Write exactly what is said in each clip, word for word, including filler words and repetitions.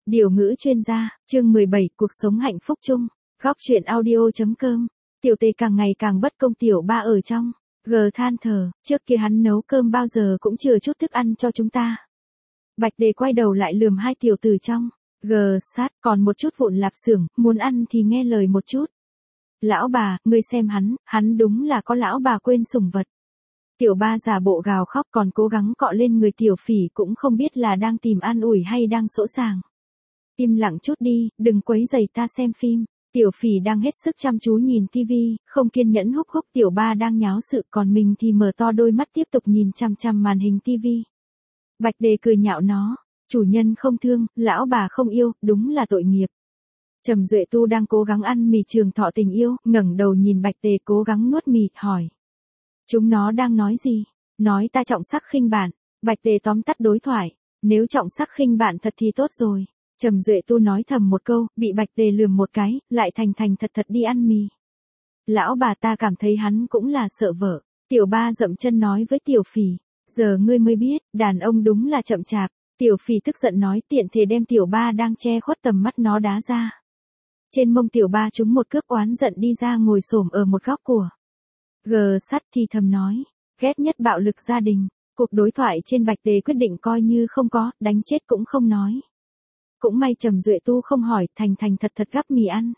Điều ngữ chuyên gia, chương mười bảy, cuộc sống hạnh phúc chung. Góc truyện audio.com. Tiểu Tề càng ngày càng bất công, tiểu ba ở trong G than thở, trước kia hắn nấu cơm bao giờ cũng chừa chút thức ăn cho chúng ta. Bạch Đề quay đầu lại lườm hai tiểu tử trong G sát, còn một chút vụn lạp xưởng, muốn ăn thì nghe lời một chút. Lão bà, ngươi xem hắn, hắn đúng là có lão bà quên sủng vật. Tiểu ba giả bộ gào khóc, còn cố gắng cọ lên người Tiểu Phỉ, cũng không biết là đang tìm an ủi hay đang sỗ sàng. Im lặng chút đi, đừng quấy rầy ta xem phim. Tiểu Phỉ đang hết sức chăm chú nhìn tivi, không kiên nhẫn húc húc tiểu ba đang nháo sự, còn mình thì mở to đôi mắt tiếp tục nhìn chằm chằm màn hình tivi. Bạch Đề cười nhạo nó, chủ nhân không thương, lão bà không yêu, đúng là tội nghiệp. Trầm Duệ Tu đang cố gắng ăn mì trường thọ tình yêu, ngẩng đầu nhìn Bạch Đề cố gắng nuốt mì, hỏi. Chúng nó đang nói gì? Nói ta trọng sắc khinh bạn. Bạch Đề tóm tắt đối thoại. Nếu trọng sắc khinh bạn thật thì tốt rồi. Trầm Duệ Tu nói thầm một câu, bị Bạch Đề lườm một cái, lại thành thành thật thật đi ăn mì. Lão bà ta cảm thấy hắn cũng là sợ vợ. Tiểu ba dậm chân nói với Tiểu Phỉ. Giờ ngươi mới biết, đàn ông đúng là chậm chạp. Tiểu Phỉ tức giận nói, tiện thể đem Tiểu ba đang che khuất tầm mắt nó đá ra. Trên mông Tiểu ba trúng một cước, oán giận đi ra ngồi xổm ở một góc của G sắt, thì thầm nói, ghét nhất bạo lực gia đình. Cuộc đối thoại trên Bạch Đề quyết định coi như không có, đánh chết cũng không nói. Cũng may Trầm Duệ Tu không hỏi, thành thành thật thật gắp mì ăn.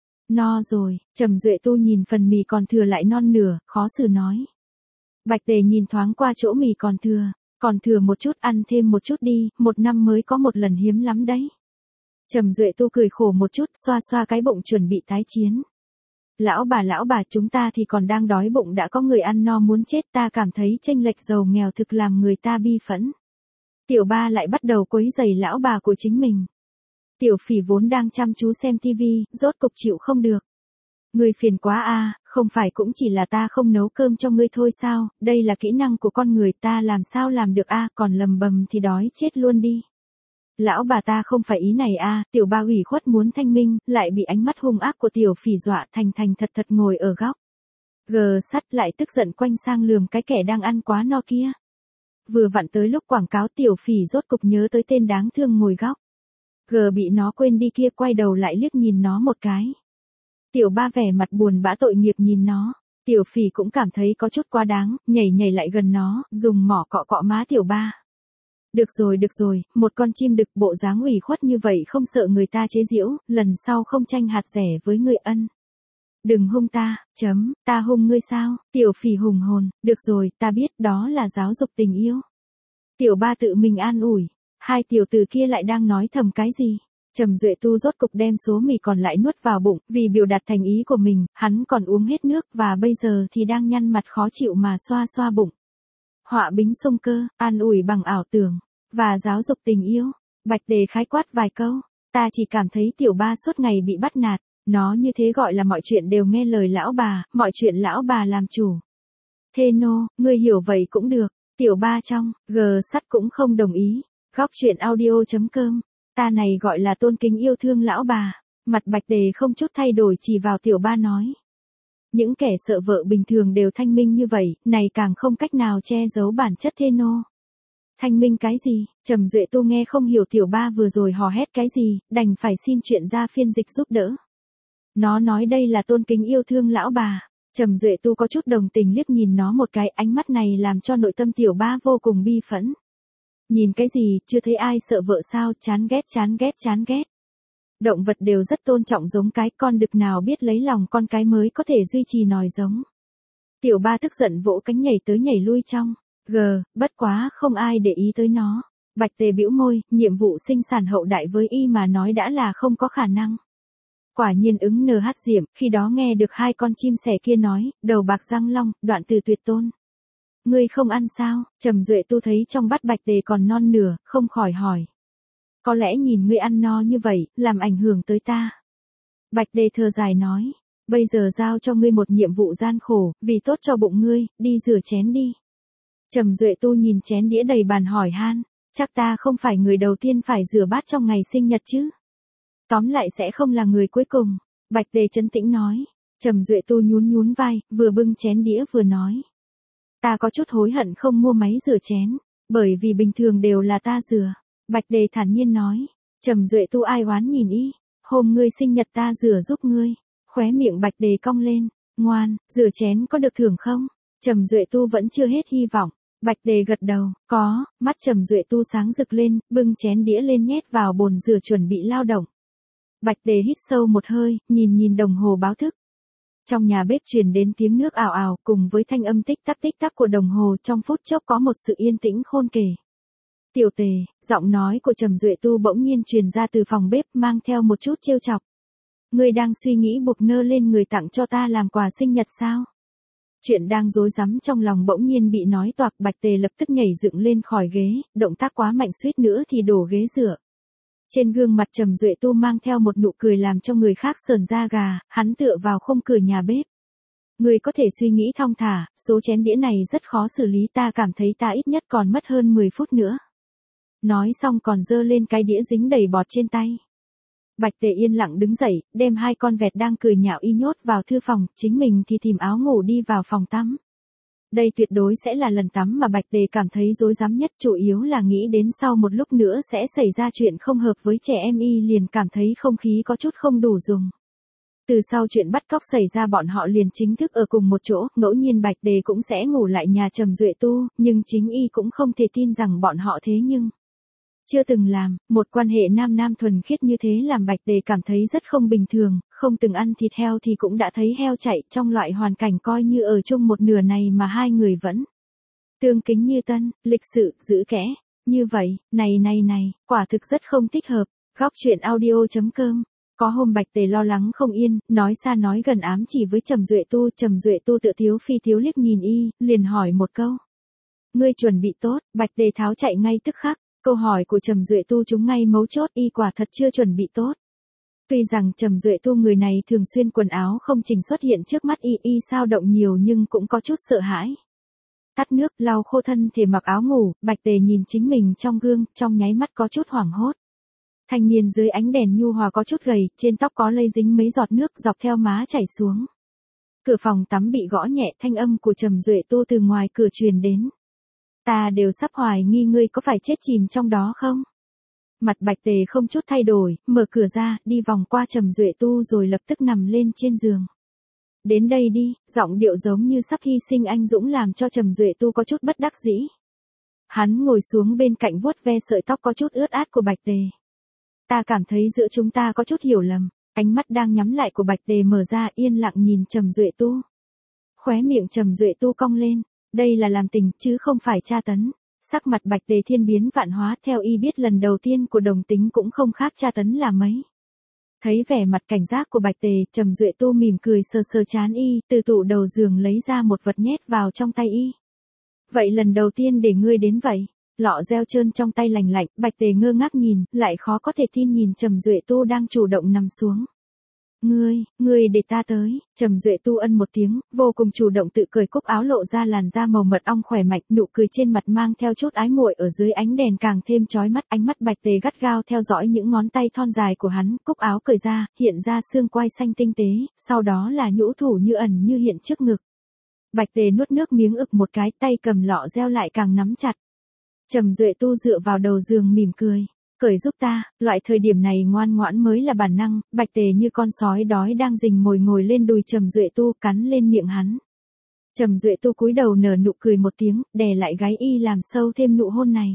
No rồi, Trầm Duệ Tu nhìn phần mì còn thừa lại non nửa, khó xử nói. Bạch Đề nhìn thoáng qua chỗ mì còn thừa, còn thừa một chút, ăn thêm một chút đi, một năm mới có một lần, hiếm lắm đấy. Trầm Duệ Tu cười khổ một chút, xoa xoa cái bụng chuẩn bị tái chiến. Lão bà lão bà, chúng ta thì còn đang đói bụng đã có người ăn no muốn chết, ta cảm thấy chênh lệch giàu nghèo thực làm người ta bi phẫn. Tiểu ba lại bắt đầu quấy rầy lão bà của chính mình. Tiểu Phỉ vốn đang chăm chú xem tivi, rốt cục chịu không được. Ngươi phiền quá a, không phải cũng chỉ là ta không nấu cơm cho ngươi thôi sao, đây là kỹ năng của con người, ta làm sao làm được a, còn lầm bầm thì đói chết luôn đi. Lão bà ta không phải ý này a, tiểu ba ủy khuất muốn thanh minh, lại bị ánh mắt hung ác của Tiểu Phỉ dọa thành thành thật thật ngồi ở góc. G sắt lại tức giận quanh sang lườm cái kẻ đang ăn quá no kia. Vừa vặn tới lúc quảng cáo, Tiểu Phỉ rốt cục nhớ tới tên đáng thương ngồi góc. G bị nó quên đi kia, quay đầu lại liếc nhìn nó một cái. Tiểu ba vẻ mặt buồn bã tội nghiệp nhìn nó. Tiểu Phỉ cũng cảm thấy có chút quá đáng, nhảy nhảy lại gần nó, dùng mỏ cọ cọ má tiểu ba. Được rồi được rồi, một con chim đực bộ dáng ủy khuất như vậy không sợ người ta chế giễu, lần sau không tranh hạt rẻ với người ân. Đừng hung ta, chấm, ta hung ngươi sao? Tiểu Phỉ hùng hồn, được rồi, ta biết, đó là giáo dục tình yêu. Tiểu ba tự mình an ủi, hai tiểu tử kia lại đang nói thầm cái gì? Trầm Duệ Tu rốt cục đem số mì còn lại nuốt vào bụng, vì biểu đạt thành ý của mình, hắn còn uống hết nước và bây giờ thì đang nhăn mặt khó chịu mà xoa xoa bụng. Họa bính sông cơ, an ủi bằng ảo tưởng, và giáo dục tình yêu. Bạch Đề khái quát vài câu, ta chỉ cảm thấy tiểu ba suốt ngày bị bắt nạt, nó như thế gọi là mọi chuyện đều nghe lời lão bà, mọi chuyện lão bà làm chủ. Thê nô, ngươi hiểu vậy cũng được. Tiểu ba trong G sắt cũng không đồng ý. Góc truyện audio.com. Ta này gọi là tôn kính yêu thương lão bà. Mặt Bạch Đề không chút thay đổi, chỉ vào tiểu ba nói. Những kẻ sợ vợ bình thường đều thanh minh như vậy, này càng không cách nào che giấu bản chất thê nô. Thanh minh cái gì? Trầm Duệ Tu nghe không hiểu tiểu ba vừa rồi hò hét cái gì, đành phải xin chuyện gia phiên dịch giúp đỡ. Nó nói đây là tôn kính yêu thương lão bà. Trầm Duệ Tu có chút đồng tình liếc nhìn nó một cái, ánh mắt này làm cho nội tâm tiểu ba vô cùng bi phẫn. Nhìn cái gì, chưa thấy ai sợ vợ sao, chán ghét chán ghét chán ghét. Động vật đều rất tôn trọng giống cái, con đực nào biết lấy lòng con cái mới có thể duy trì nòi giống. Tiểu ba tức giận vỗ cánh nhảy tới nhảy lui trong G, bất quá không ai để ý tới nó. Bạch Tề bĩu môi, nhiệm vụ sinh sản hậu đại với y mà nói đã là không có khả năng. Quả nhiên ứng nh diệm, khi đó nghe được hai con chim sẻ kia nói, đầu bạc răng long, đoạn từ tuyệt tôn. Ngươi không ăn sao? Trầm Duệ Tu thấy trong bát Bạch Tề còn non nửa, không khỏi hỏi. Có lẽ nhìn ngươi ăn no như vậy, làm ảnh hưởng tới ta. Bạch Tề thở dài nói, bây giờ giao cho ngươi một nhiệm vụ gian khổ, vì tốt cho bụng ngươi, đi rửa chén đi. Trầm Duệ Tu nhìn chén đĩa đầy bàn hỏi han, chắc ta không phải người đầu tiên phải rửa bát trong ngày sinh nhật chứ? Tóm lại sẽ không là người cuối cùng. Bạch Tề trấn tĩnh nói. Trầm Duệ Tu nhún nhún vai, vừa bưng chén đĩa vừa nói. Ta có chút hối hận không mua máy rửa chén, bởi vì bình thường đều là ta rửa. Bạch Đề thản nhiên nói. Trầm Duệ Tu ai oán nhìn y, hôm ngươi sinh nhật ta rửa giúp ngươi, khóe miệng Bạch Đề cong lên, ngoan, rửa chén có được thưởng không? Trầm Duệ Tu vẫn chưa hết hy vọng. Bạch Đề gật đầu, có, mắt Trầm Duệ Tu sáng rực lên, bưng chén đĩa lên nhét vào bồn rửa chuẩn bị lao động. Bạch Đề hít sâu một hơi, nhìn nhìn đồng hồ báo thức. Trong nhà bếp truyền đến tiếng nước ào ào cùng với thanh âm tích tắc tích tắc của đồng hồ, trong phút chốc có một sự yên tĩnh khôn kể. Tiểu Tề, giọng nói của Trầm Duệ Tu bỗng nhiên truyền ra từ phòng bếp mang theo một chút trêu chọc. Ngươi đang suy nghĩ buộc nơ lên người tặng cho ta làm quà sinh nhật sao? Chuyện đang rối rắm trong lòng bỗng nhiên bị nói toạc. Bạch Tề lập tức nhảy dựng lên khỏi ghế, động tác quá mạnh suýt nữa thì đổ ghế rửa. Trên gương mặt Trầm Duệ Tu mang theo một nụ cười làm cho người khác sởn da gà, hắn tựa vào khung cửa nhà bếp. Ngươi có thể suy nghĩ thong thả, số chén đĩa này rất khó xử lý, ta cảm thấy ta ít nhất còn mất hơn mười phút nữa. Nói xong còn giơ lên cái đĩa dính đầy bọt trên tay. Bạch Tề yên lặng đứng dậy, đem hai con vẹt đang cười nhạo y nhốt vào thư phòng, chính mình thì tìm áo ngủ đi vào phòng tắm. Đây tuyệt đối sẽ là lần tắm mà Bạch Tề cảm thấy rối rắm nhất, chủ yếu là nghĩ đến sau một lúc nữa sẽ xảy ra chuyện không hợp với trẻ em, y liền cảm thấy không khí có chút không đủ dùng. Từ sau chuyện bắt cóc xảy ra bọn họ liền chính thức ở cùng một chỗ, ngẫu nhiên Bạch Tề cũng sẽ ngủ lại nhà Trầm Duệ Tu, nhưng chính y cũng không thể tin rằng bọn họ thế nhưng chưa từng làm, một quan hệ nam nam thuần khiết như thế làm Bạch Tề cảm thấy rất không bình thường, không từng ăn thịt heo thì cũng đã thấy heo chạy, trong loại hoàn cảnh coi như ở chung một nửa này mà hai người vẫn tương kính như tân, lịch sự, giữ kẽ, như vậy, này này này, quả thực rất không thích hợp. Góc truyện audio.com. Có hôm Bạch Tề lo lắng không yên, nói xa nói gần ám chỉ với Trầm Duệ Tu, Trầm Duệ Tu tự thiếu phi thiếu liếc nhìn y, liền hỏi một câu. Ngươi chuẩn bị tốt? Bạch Tề tháo chạy ngay tức khắc. Câu hỏi của Trầm Duệ Tu trúng ngay mấu chốt, y quả thật chưa chuẩn bị tốt. Tuy rằng Trầm Duệ Tu người này thường xuyên quần áo không chỉnh xuất hiện trước mắt y, y sao động nhiều nhưng cũng có chút sợ hãi. Tắt nước, lau khô thân thể mặc áo ngủ, Bạch Tề nhìn chính mình trong gương, trong nháy mắt có chút hoảng hốt. Thanh niên dưới ánh đèn nhu hòa có chút gầy, trên tóc có lây dính mấy giọt nước dọc theo má chảy xuống. Cửa phòng tắm bị gõ nhẹ, thanh âm của Trầm Duệ Tu từ ngoài cửa truyền đến. Ta đều sắp hoài nghi ngươi có phải chết chìm trong đó không? Mặt Bạch Tề không chút thay đổi, mở cửa ra, đi vòng qua Trầm Duệ Tu rồi lập tức nằm lên trên giường. Đến đây đi, giọng điệu giống như sắp hy sinh anh dũng làm cho Trầm Duệ Tu có chút bất đắc dĩ. Hắn ngồi xuống bên cạnh vuốt ve sợi tóc có chút ướt át của Bạch Tề. Ta cảm thấy giữa chúng ta có chút hiểu lầm. Ánh mắt đang nhắm lại của Bạch Tề mở ra, yên lặng nhìn Trầm Duệ Tu. Khóe miệng Trầm Duệ Tu cong lên. Đây là làm tình, chứ không phải tra tấn. Sắc mặt Bạch Tề thiên biến vạn hóa, theo y biết lần đầu tiên của đồng tính cũng không khác tra tấn là mấy. Thấy vẻ mặt cảnh giác của Bạch Tề, Trầm Duệ Tu mỉm cười sờ sờ trán y, từ tủ đầu giường lấy ra một vật nhét vào trong tay y. Vậy lần đầu tiên để ngươi đến vậy? Lọ reo trơn trong tay lành lạnh, Bạch Tề ngơ ngác nhìn, lại khó có thể tin nhìn Trầm Duệ Tu đang chủ động nằm xuống. Ngươi, ngươi để ta tới. Trầm Duệ Tu ân một tiếng, vô cùng chủ động tự cởi cúc áo lộ ra làn da màu mật ong khỏe mạnh, nụ cười trên mặt mang theo chút ái muội ở dưới ánh đèn càng thêm chói mắt, ánh mắt Bạch Tề gắt gao theo dõi những ngón tay thon dài của hắn, cúc áo cởi ra, hiện ra xương quai xanh tinh tế, sau đó là nhũ thủ như ẩn như hiện trước ngực. Bạch Tề nuốt nước miếng ực một cái, tay cầm lọ reo lại càng nắm chặt. Trầm Duệ Tu dựa vào đầu giường mỉm cười. Cởi giúp ta, loại thời điểm này ngoan ngoãn mới là bản năng, Bạch Tề như con sói đói đang rình mồi ngồi lên đùi Trầm Duệ Tu, cắn lên miệng hắn. Trầm Duệ Tu cúi đầu nở nụ cười một tiếng, đè lại gáy y làm sâu thêm nụ hôn này.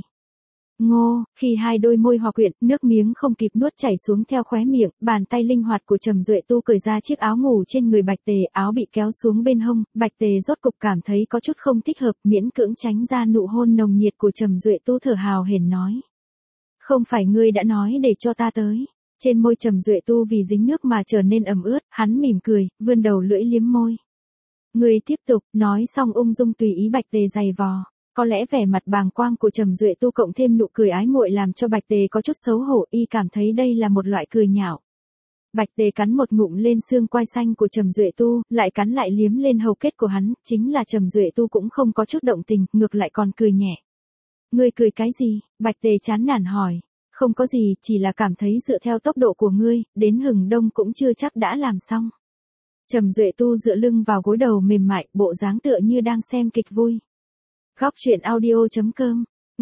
Ngô, khi hai đôi môi hòa quyện, nước miếng không kịp nuốt chảy xuống theo khóe miệng, bàn tay linh hoạt của Trầm Duệ Tu cởi ra chiếc áo ngủ trên người Bạch Tề, áo bị kéo xuống bên hông, Bạch Tề rốt cục cảm thấy có chút không thích hợp, miễn cưỡng tránh ra nụ hôn nồng nhiệt của Trầm Duệ Tu, thở hào hển nói. Không phải ngươi đã nói để cho ta tới. Trên môi Trầm Duệ Tu vì dính nước mà trở nên ẩm ướt, hắn mỉm cười, vươn đầu lưỡi liếm môi. Ngươi tiếp tục, nói xong ung dung tùy ý Bạch Tề giày vò. Có lẽ vẻ mặt bàng quang của Trầm Duệ Tu cộng thêm nụ cười ái muội làm cho Bạch Tề có chút xấu hổ, y cảm thấy đây là một loại cười nhạo. Bạch Tề cắn một ngụm lên xương quai xanh của Trầm Duệ Tu, lại cắn lại liếm lên hầu kết của hắn, chính là Trầm Duệ Tu cũng không có chút động tình, ngược lại còn cười nhẹ. Ngươi cười cái gì? Bạch Tề chán nản hỏi. Không có gì, chỉ là cảm thấy dựa theo tốc độ của ngươi, đến hừng đông cũng chưa chắc đã làm xong. Trầm Duệ Tu dựa lưng vào gối đầu mềm mại, bộ dáng tựa như đang xem kịch vui. Góc truyện audio.com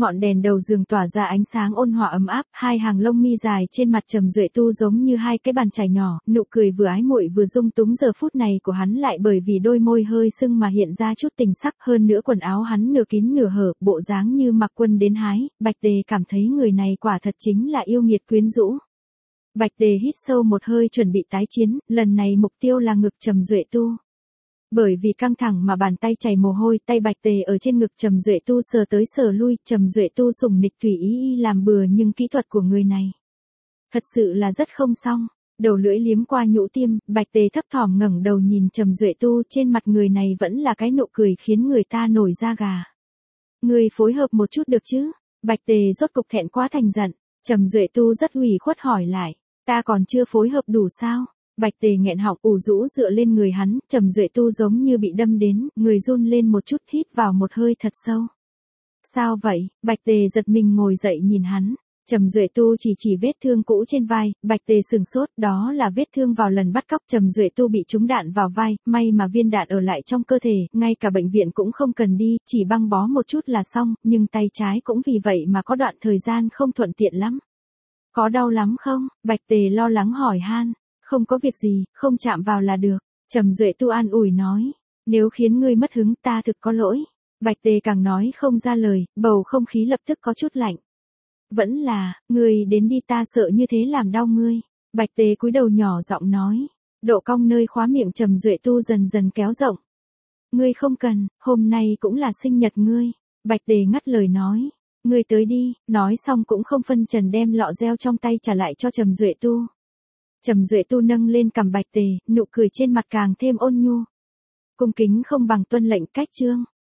Ngọn đèn đầu giường tỏa ra ánh sáng ôn hòa ấm áp, hai hàng lông mi dài trên mặt Trầm Duệ Tu giống như hai cái bàn chải nhỏ, nụ cười vừa ái muội vừa dung túng giờ phút này của hắn lại bởi vì đôi môi hơi sưng mà hiện ra chút tình sắc, hơn nữa quần áo hắn nửa kín nửa hở, bộ dáng như mặc quân đến hái, Bạch Tề cảm thấy người này quả thật chính là yêu nghiệt quyến rũ. Bạch Tề hít sâu một hơi chuẩn bị tái chiến, lần này mục tiêu là ngực Trầm Duệ Tu. Bởi vì căng thẳng mà bàn tay chảy mồ hôi, tay Bạch Tề ở trên ngực Trầm Duệ Tu sờ tới sờ lui, Trầm Duệ Tu sủng nịch tùy ý y làm bừa nhưng kỹ thuật của người này thật sự là rất không xong. Đầu lưỡi liếm qua nhũ tiêm, Bạch Tề thấp thỏm ngẩng đầu nhìn Trầm Duệ Tu, trên mặt người này vẫn là cái nụ cười khiến người ta nổi da gà. Người phối hợp một chút được chứ? Bạch Tề rốt cục thẹn quá thành giận. Trầm Duệ Tu rất ủy khuất hỏi lại, ta còn chưa phối hợp đủ sao? Bạch Tề nghẹn họng ủ rũ dựa lên người hắn, Trầm Duệ Tu giống như bị đâm đến, người run lên một chút, hít vào một hơi thật sâu. Sao vậy? Bạch Tề giật mình ngồi dậy nhìn hắn. Trầm Duệ Tu chỉ chỉ vết thương cũ trên vai, Bạch Tề sừng sốt, đó là vết thương vào lần bắt cóc. Trầm Duệ Tu bị trúng đạn vào vai, may mà viên đạn ở lại trong cơ thể, ngay cả bệnh viện cũng không cần đi, chỉ băng bó một chút là xong, nhưng tay trái cũng vì vậy mà có đoạn thời gian không thuận tiện lắm. Có đau lắm không? Bạch Tề lo lắng hỏi han. Không có việc gì, không chạm vào là được. Trầm Duệ Tu an ủi nói, nếu khiến ngươi mất hứng ta thực có lỗi. Bạch Tề càng nói không ra lời, bầu không khí lập tức có chút lạnh. Vẫn là, ngươi đến đi, ta sợ như thế làm đau ngươi. Bạch Tề cúi đầu nhỏ giọng nói, độ cong nơi khóa miệng Trầm Duệ Tu dần dần kéo rộng. Ngươi không cần, hôm nay cũng là sinh nhật ngươi. Bạch Tề ngắt lời nói, ngươi tới đi, nói xong cũng không phân trần đem lọ gel trong tay trả lại cho Trầm Duệ Tu. Trầm Duệ Tu nâng lên cằm Bạch Tề, nụ cười trên mặt càng thêm ôn nhu. Cung kính không bằng tuân lệnh, cách chương.